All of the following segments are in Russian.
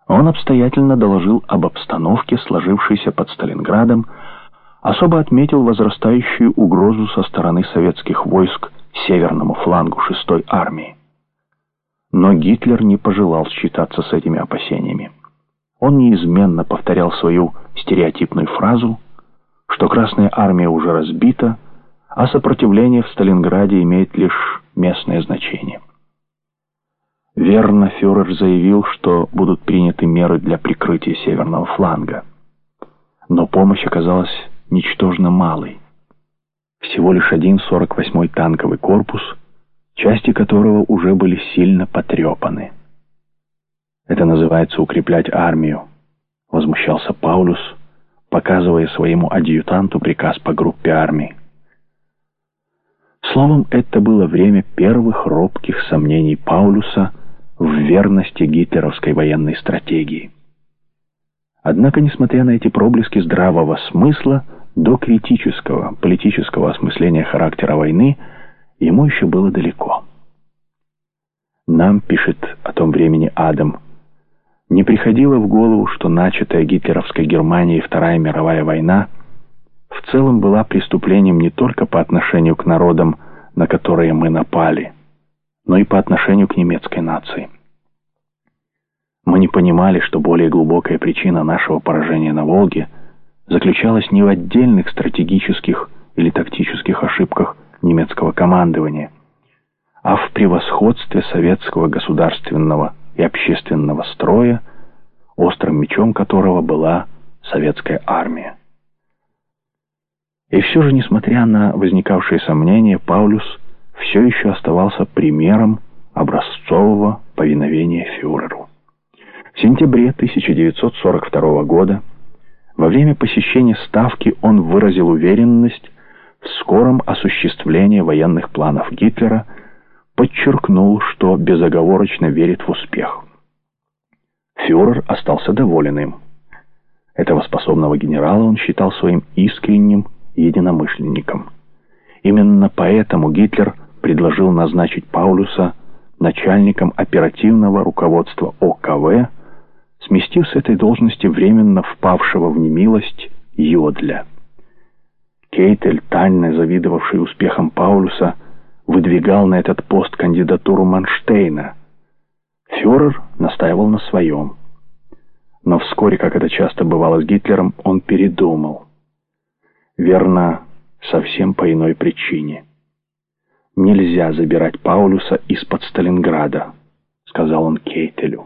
Он обстоятельно доложил об обстановке, сложившейся под Сталинградом, особо отметил возрастающую угрозу со стороны советских войск северному флангу 6-й армии. Но Гитлер не пожелал считаться с этими опасениями. Он неизменно повторял свою стереотипную фразу, что Красная армия уже разбита, а сопротивление в Сталинграде имеет лишь местное значение. Верно, фюрер заявил, что будут приняты меры для прикрытия северного фланга. Но помощь оказалась ничтожно малой. Всего лишь один 48-й танковый корпус, части которого уже были сильно потрепаны. «Это называется укреплять армию», — возмущался Паулюс, показывая своему адъютанту приказ по группе армий. Словом, это было время первых робких сомнений Паулюса в верности гитлеровской военной стратегии. Однако, несмотря на эти проблески здравого смысла, до критического политического осмысления характера войны ему еще было далеко. Нам, пишет о том времени Адам, не приходило в голову, что начатая гитлеровской Германией Вторая мировая война в целом была преступлением не только по отношению к народам, на которые мы напали, но и по отношению к немецкой нации. Мы не понимали, что более глубокая причина нашего поражения на Волге заключалась не в отдельных стратегических или тактических ошибках немецкого командования, а в превосходстве советского государственного и общественного строя, острым мечом которого была советская армия. И все же, несмотря на возникавшие сомнения, Паулюс все еще оставался примером образцового повиновения фюреру. В сентябре 1942 года, во время посещения Ставки, он выразил уверенность в скором осуществлении военных планов Гитлера, подчеркнул, что безоговорочно верит в успех. Фюрер остался доволен им. Этого способного генерала он считал своим искренним единомышленником. Именно поэтому Гитлер предложил назначить Паулюса начальником оперативного руководства ОКВ, сместив с этой должности временно впавшего в немилость Йодля. Кейтель, тайно завидовавший успехам Паулюса, выдвигал на этот пост кандидатуру Манштейна. Фюрер настаивал на своем. Но вскоре, как это часто бывало с Гитлером, он передумал. Верно, совсем по иной причине. «Нельзя забирать Паулюса из-под Сталинграда», — сказал он Кейтелю.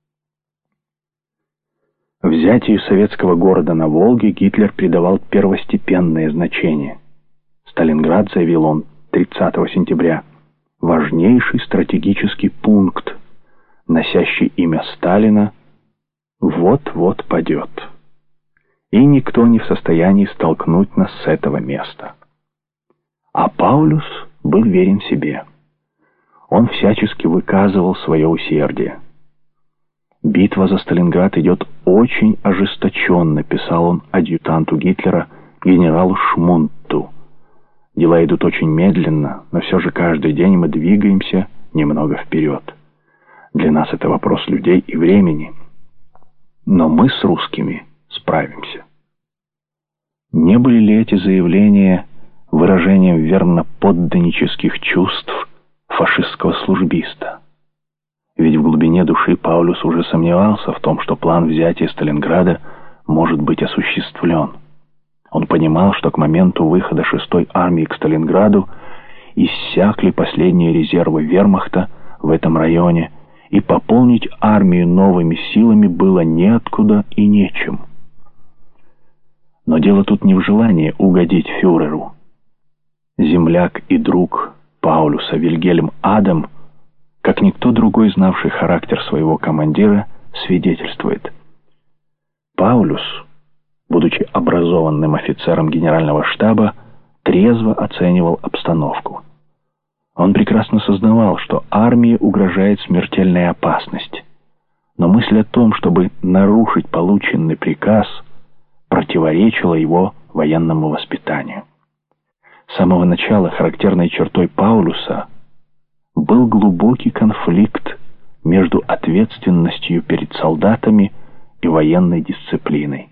Взятию советского города на Волге Гитлер придавал первостепенное значение. Сталинград, заявил он 30 сентября, важнейший стратегический пункт, носящий имя Сталина, вот-вот падет. И никто не в состоянии столкнуть нас с этого места. А Паулюс был верен себе. Он всячески выказывал свое усердие. «Битва за Сталинград идет очень ожесточенно», — писал он адъютанту Гитлера, генералу Шмунту. «Дела идут очень медленно, но все же каждый день мы двигаемся немного вперед. Для нас это вопрос людей и времени. Но мы с русскими справимся». Не были ли эти заявления выражением верноподданнических чувств фашистского службиста? Ведь в глубине души Паулюс уже сомневался в том, что план взятия Сталинграда может быть осуществлен. Он понимал, что к моменту выхода 6-й армии к Сталинграду иссякли последние резервы вермахта в этом районе, и пополнить армию новыми силами было неоткуда и нечем. Но дело тут не в желании угодить фюреру. Земляк и друг Паулюса Вильгельм Адам, как никто другой, знавший характер своего командира, свидетельствует: Паулюс, будучи образованным офицером генерального штаба, трезво оценивал обстановку. Он прекрасно сознавал, что армии угрожает смертельная опасность, но мысль о том, чтобы нарушить полученный приказ, противоречила его военному воспитанию. С самого начала характерной чертой Паулюса был глубокий конфликт между ответственностью перед солдатами и военной дисциплиной.